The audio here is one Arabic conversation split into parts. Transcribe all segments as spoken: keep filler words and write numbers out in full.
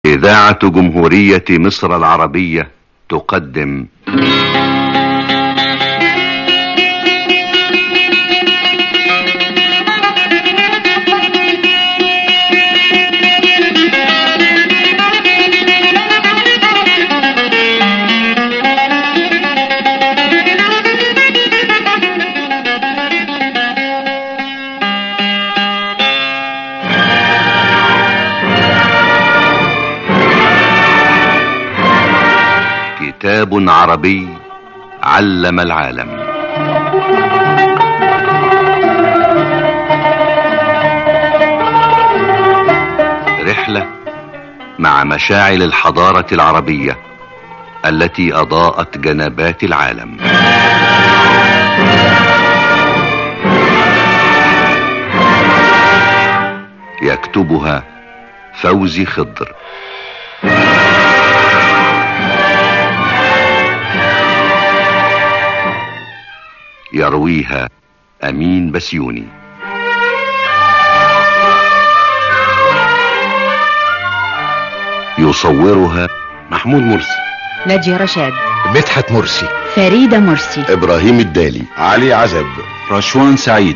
إذاعة جمهورية مصر العربية تقدم كتاب عربي علم العالم. رحلة مع مشاعل الحضارة العربية التي أضاءت جنبات العالم. يكتبها فوزي خضر، يرويها أمين بسيوني. يصورها محمود مرسي، ناجي رشاد، مدحت مرسي، فريدة مرسي، إبراهيم الدالي، علي عزب، رشوان سعيد.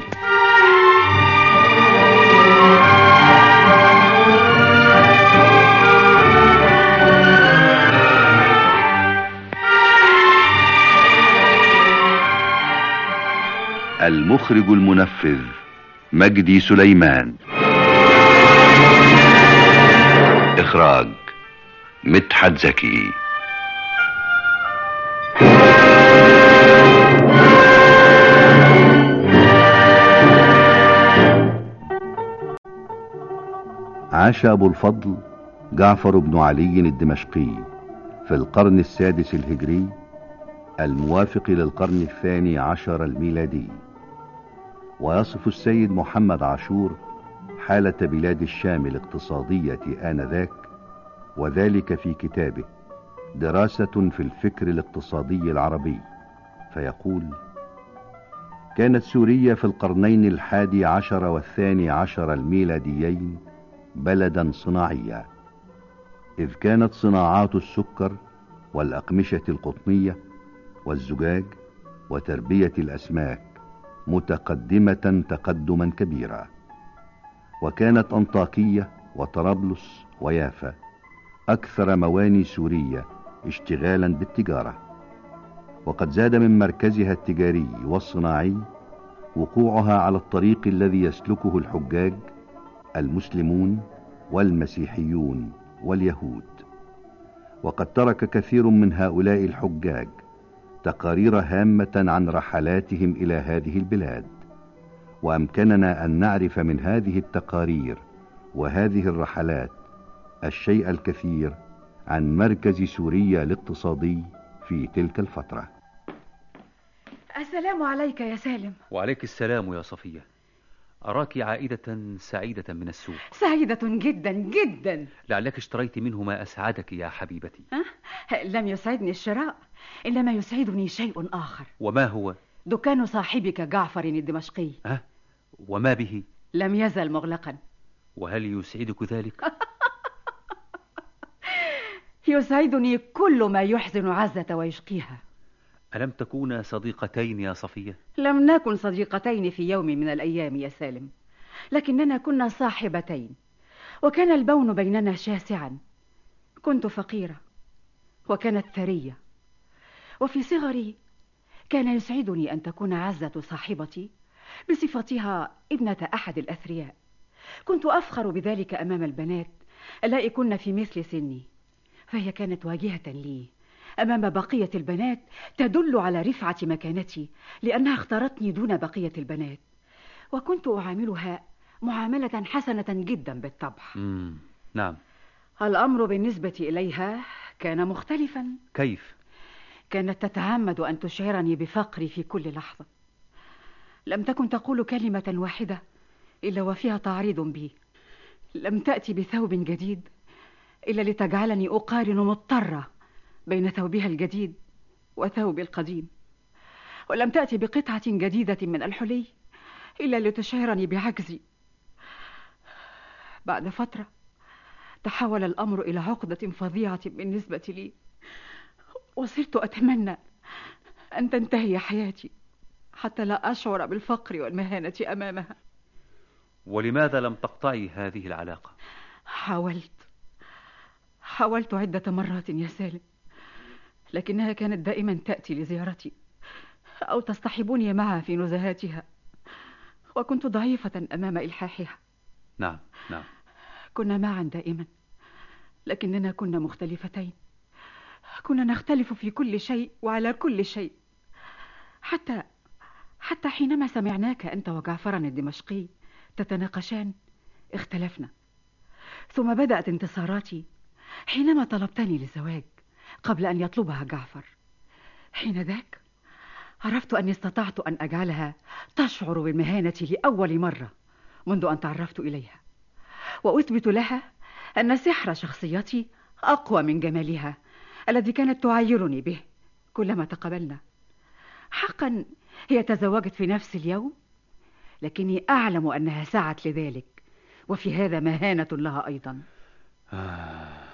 المخرج المنفذ مجدي سليمان. إخراج مدحت زكي. عاش أبو الفضل جعفر بن علي الدمشقي في القرن السادس الهجري الموافق للقرن الثاني عشر الميلادي. ويصف السيد محمد عاشور حالة بلاد الشام الاقتصادية آنذاك، وذلك في كتابه دراسة في الفكر الاقتصادي العربي، فيقول: كانت سوريا في القرنين الحادي عشر والثاني عشر الميلاديين بلدا صناعيا، إذ كانت صناعات السكر والأقمشة القطنية والزجاج وتربية الأسماك متقدمة تقدما كبيرا. وكانت أنطاكية وطرابلس ويافا أكثر مواني سوريا اشتغالا بالتجارة، وقد زاد من مركزها التجاري والصناعي وقوعها على الطريق الذي يسلكه الحجاج المسلمون والمسيحيون واليهود. وقد ترك كثير من هؤلاء الحجاج تقارير هامة عن رحلاتهم إلى هذه البلاد، وأمكننا أن نعرف من هذه التقارير وهذه الرحلات الشيء الكثير عن مركز سوريا الاقتصادي في تلك الفترة. السلام عليك يا سالم. وعليك السلام يا صفية. أراك عائدة سعيدة من السوق. سعيدة جدا جدا. لعلك اشتريت منه ما أسعدك يا حبيبتي. أه؟ لم يسعدني الشراء، إنما يسعدني شيء آخر. وما هو؟ دكان صاحبك جعفر الدمشقي. أه؟ وما به؟ لم يزل مغلقا. وهل يسعدك ذلك؟ يسعدني كل ما يحزن عزة ويشقيها. ألم تكونا صديقتين يا صفية؟ لم نكن صديقتين في يوم من الأيام يا سالم، لكننا كنا صاحبتين، وكان البون بيننا شاسعا. كنت فقيرة وكانت ثرية، وفي صغري كان يسعدني أن تكون عزة صاحبتي بصفتها ابنة أحد الأثرياء. كنت أفخر بذلك أمام البنات اللائي كن في مثل سني، فهي كانت واجهة لي أمام بقية البنات تدل على رفعة مكانتي، لأنها اختارتني دون بقية البنات، وكنت أعاملها معاملة حسنة جدا بالطبع. مم. نعم. الأمر بالنسبة إليها كان مختلفا. كيف؟ كانت تتعمد أن تشعرني بفقري في كل لحظة. لم تكن تقول كلمة واحدة إلا وفيها تعريض بي. لم تأتي بثوب جديد إلا لتجعلني أقارن مضطرة بين ثوبها الجديد وثوب القديم، ولم تأتي بقطعة جديدة من الحلي إلا لتشعرني بعجزي. بعد فترة تحول الأمر إلى عقدة فظيعة بالنسبة لي، وصرت أتمنى أن تنتهي حياتي حتى لا أشعر بالفقر والمهانة أمامها. ولماذا لم تقطعي هذه العلاقة؟ حاولت حاولت عدة مرات يا سالم، لكنها كانت دائما تأتي لزيارتي أو تصطحبني معها في نزهاتها، وكنت ضعيفة أمام إلحاحها. نعم نعم. كنا معا دائما، لكننا كنا مختلفتين. كنا نختلف في كل شيء وعلى كل شيء، حتى حتى حينما سمعناك أنت وجعفرا الدمشقي تتناقشان اختلفنا. ثم بدأت انتصاراتي حينما طلبتني للزواج قبل أن يطلبها جعفر. حين ذاك عرفت أني استطعت أن أجعلها تشعر بالمهانة لأول مرة منذ أن تعرفت إليها، وأثبت لها أن سحر شخصيتي أقوى من جمالها الذي كانت تعايرني به كلما تقابلنا. حقا هي تزوجت في نفس اليوم، لكني أعلم أنها سعت لذلك، وفي هذا مهانة لها أيضا. آه.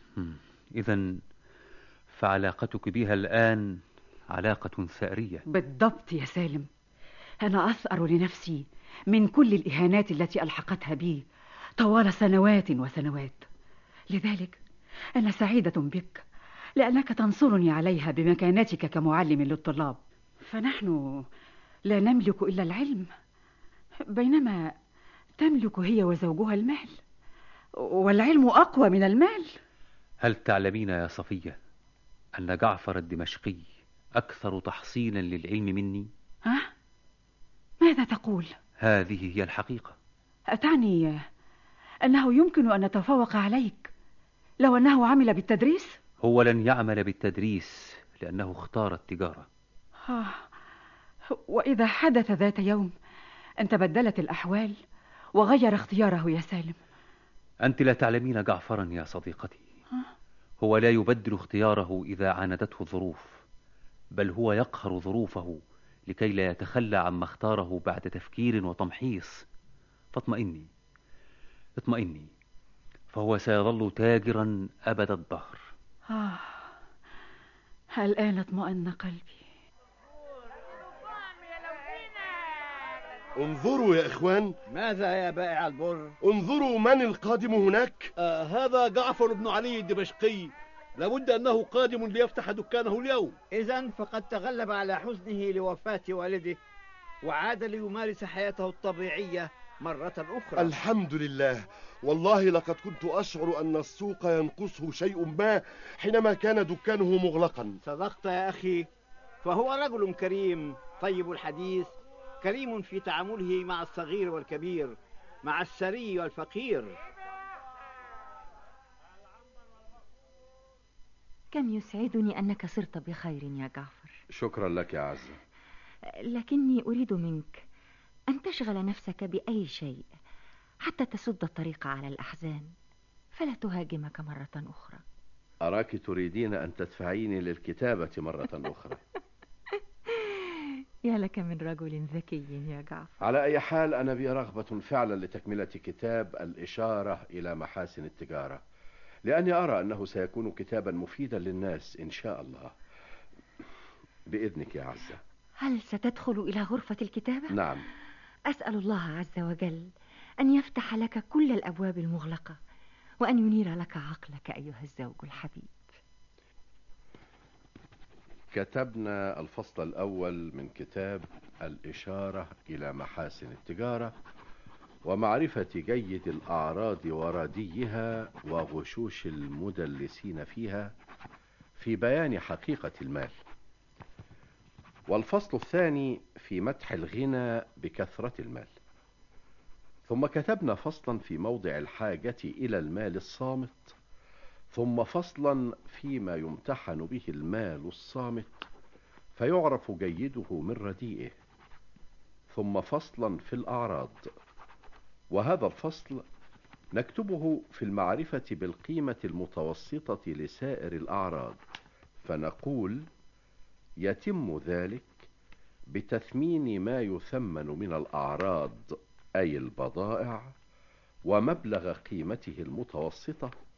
إذن فعلاقتك بها الآن علاقة ثأرية. بالضبط يا سالم. أنا أثأر لنفسي من كل الإهانات التي ألحقتها بي طوال سنوات وسنوات. لذلك أنا سعيدة بك، لأنك تنصرني عليها بمكانتك كمعلم للطلاب. فنحن لا نملك إلا العلم، بينما تملك هي وزوجها المال، والعلم أقوى من المال. هل تعلمين يا صفية أن جعفر الدمشقي أكثر تحصيلا للعلم مني؟ ها؟ ماذا تقول؟ هذه هي الحقيقة. أتعني أنه يمكن أن نتفوق عليك لو أنه عمل بالتدريس؟ هو لن يعمل بالتدريس لأنه اختار التجارة. آه. وإذا حدث ذات يوم أن تبدلت الأحوال وغير اختياره يا سالم؟ أنت لا تعلمين جعفرا يا صديقتي. هو لا يبدل اختياره إذا عاندته الظروف، بل هو يقهر ظروفه لكي لا يتخلى عما اختاره بعد تفكير وتمحيص. فاطمئني اطمئني، فهو سيظل تاجرا أبد الدهر. آه. الآن اطمأن قلبي. انظروا يا إخوان. ماذا يا بائع البر؟ انظروا من القادم هناك. آه هذا جعفر بن علي الدمشقي، لابد أنه قادم ليفتح دكانه اليوم. إذن فقد تغلب على حزنه لوفاة والده وعاد ليمارس حياته الطبيعية مرة أخرى. الحمد لله. والله لقد كنت أشعر أن السوق ينقصه شيء ما حينما كان دكانه مغلقا. صدقت يا أخي، فهو رجل كريم طيب الحديث، كريم في تعامله مع الصغير والكبير، مع الثري والفقير. كم يسعدني أنك صرت بخير يا جعفر. شكرا لك يا عزة، لكني أريد منك أن تشغل نفسك بأي شيء حتى تسد الطريق على الأحزان، فلا تهاجمك مرة أخرى. أراك تريدين أن تدفعيني للكتابة مرة أخرى. يا لك من رجل ذكي يا جعفر. على أي حال أنا بي رغبة فعلا لتكملة كتاب الإشارة إلى محاسن التجارة، لأني أرى أنه سيكون كتابا مفيدا للناس إن شاء الله. بإذنك يا عزة. هل ستدخل إلى غرفة الكتابة؟ نعم. أسأل الله عز وجل أن يفتح لك كل الأبواب المغلقة، وأن ينير لك عقلك أيها الزوج الحبيب. كتبنا الفصل الأول من كتاب الإشارة إلى محاسن التجارة ومعرفة جيد الأعراض وراديها وغشوش المدلسين فيها في بيان حقيقة المال. والفصل الثاني في مدح الغنى بكثرة المال. ثم كتبنا فصلا في موضع الحاجة إلى المال الصامت، ثم فصلا فيما يمتحن به المال الصامت فيعرف جيده من رديئه، ثم فصلا في الأعراض. وهذا الفصل نكتبه في المعرفة بالقيمة المتوسطة لسائر الأعراض، فنقول يتم ذلك بتثمين ما يثمن من الأعراض أي البضائع ومبلغ قيمته المتوسطة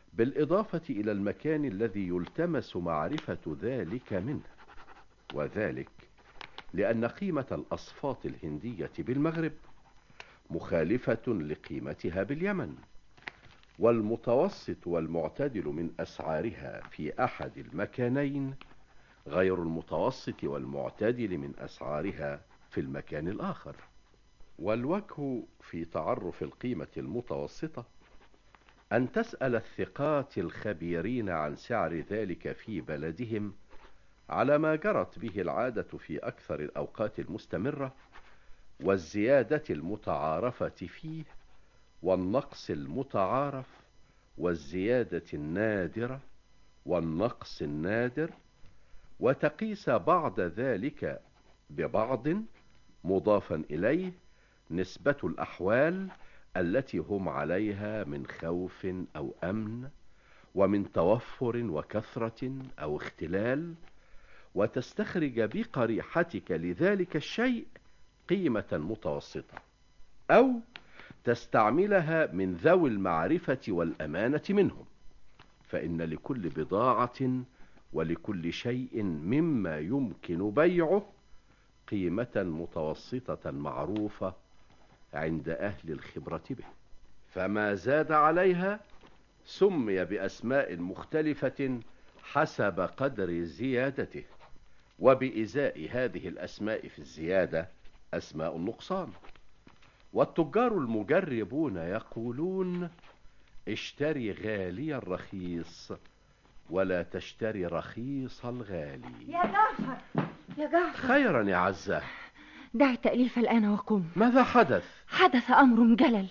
بالإضافة إلى المكان الذي يلتمس معرفة ذلك منه، وذلك لأن قيمة الأصفاط الهندية بالمغرب مخالفة لقيمتها باليمن، والمتوسط والمعتدل من أسعارها في أحد المكانين غير المتوسط والمعتدل من أسعارها في المكان الآخر. والوجه في تعرف القيمة المتوسطة أن تسأل الثقات الخبيرين عن سعر ذلك في بلدهم على ما جرت به العادة في أكثر الأوقات المستمرة، والزيادة المتعارفة فيه، والنقص المتعارف، والزيادة النادرة، والنقص النادر، وتقيس بعض ذلك ببعض مضافا إليه نسبة الأحوال التي هم عليها من خوف أو أمن، ومن توفر وكثرة أو اختلال، وتستخرج بقريحتك لذلك الشيء قيمة متوسطة، أو تستعملها من ذوي المعرفة والأمانة منهم، فإن لكل بضاعة ولكل شيء مما يمكن بيعه قيمة متوسطة معروفة عند أهل الخبرة به، فما زاد عليها سمي بأسماء مختلفة حسب قدر زيادته، وبإزاء هذه الأسماء في الزيادة أسماء النقصان. والتجار المجربون يقولون: اشتري غالي الرخيص ولا تشتري رخيص الغالي. يا جعفر يا جعفر. خيرا يا عزة. دع التأليف الآن وقم. ماذا حدث؟ حدث أمر جلل.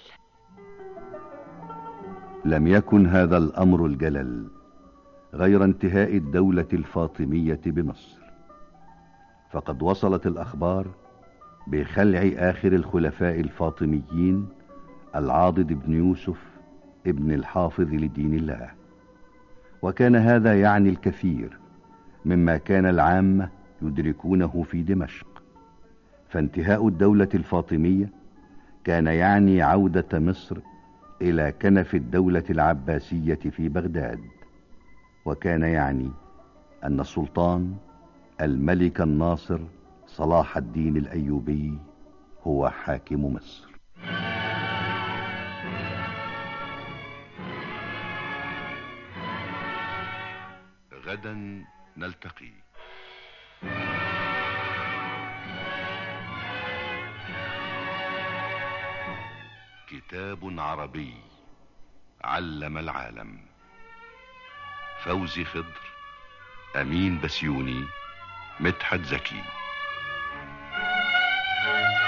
لم يكن هذا الأمر الجلل غير انتهاء الدولة الفاطمية بمصر، فقد وصلت الأخبار بخلع آخر الخلفاء الفاطميين العاضد بن يوسف ابن الحافظ لدين الله، وكان هذا يعني الكثير مما كان العامة يدركونه في دمشق، فانتهاء الدولة الفاطمية كان يعني عودة مصر إلى كنف الدولة العباسية في بغداد، وكان يعني أن السلطان الملك الناصر صلاح الدين الأيوبي هو حاكم مصر. غدا نلتقي. كتاب عربي علم العالم. فوزي خضر، أمين بسيوني، مدحت زكي.